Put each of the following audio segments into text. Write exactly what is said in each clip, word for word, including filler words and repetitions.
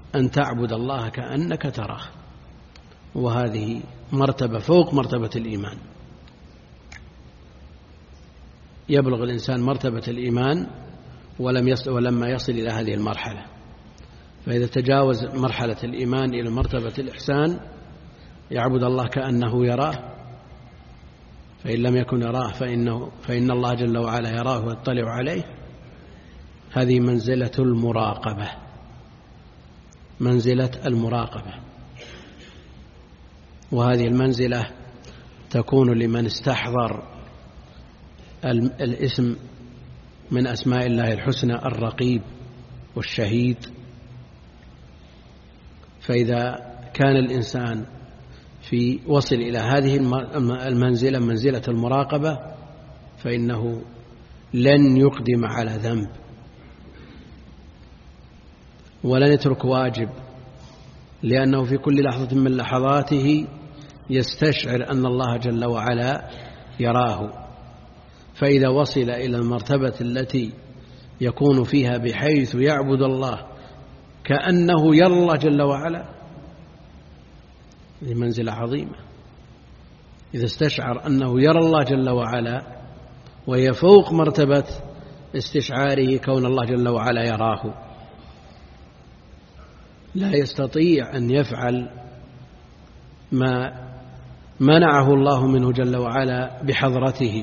أن تعبد الله كأنك تراه، وهذه مرتبة فوق مرتبة الإيمان. يبلغ الإنسان مرتبة الإيمان ولم يصل ولما يصل إلى هذه المرحلة، فإذا تجاوز مرحلة الإيمان إلى مرتبة الإحسان يعبد الله كأنه يراه، فإن لم يكن يراه فإنه فإن الله جل وعلا يراه ويطلع عليه. هذه منزلة المراقبة، منزلة المراقبة، وهذه المنزلة تكون لمن استحضر الاسم من أسماء الله الحسنى الرقيب والشهيد. فإذا كان الإنسان في وصل إلى هذه المنزلة، منزلة المراقبة، فإنه لن يقدم على ذنب ولن يترك واجب، لأنه في كل لحظة من لحظاته يستشعر أن الله جل وعلا يراه. فإذا وصل إلى المرتبة التي يكون فيها بحيث يعبد الله كأنه يرى الله جل وعلا، هذه منزلة عظيمة. إذا استشعر أنه يرى الله جل وعلا، وهي فوق مرتبة استشعاره كون الله جل وعلا يراه، لا يستطيع أن يفعل ما منعه الله منه جل وعلا بحضرته،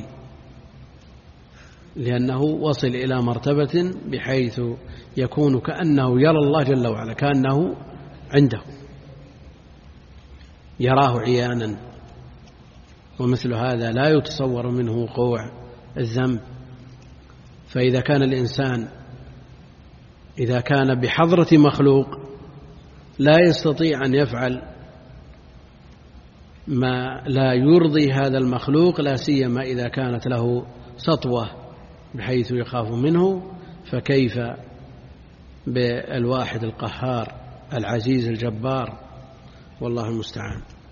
لأنه وصل إلى مرتبة بحيث يكون كأنه يرى الله جل وعلا، كأنه عنده يراه عيانا. ومثل هذا لا يتصور منه وقوع الذنب. فإذا كان الإنسان إذا كان بحضرة مخلوق لا يستطيع أن يفعل ما لا يرضي هذا المخلوق، لا سيما إذا كانت له سطوة بحيث يخاف منه، فكيف بالواحد القهار العزيز الجبار؟ والله المستعان.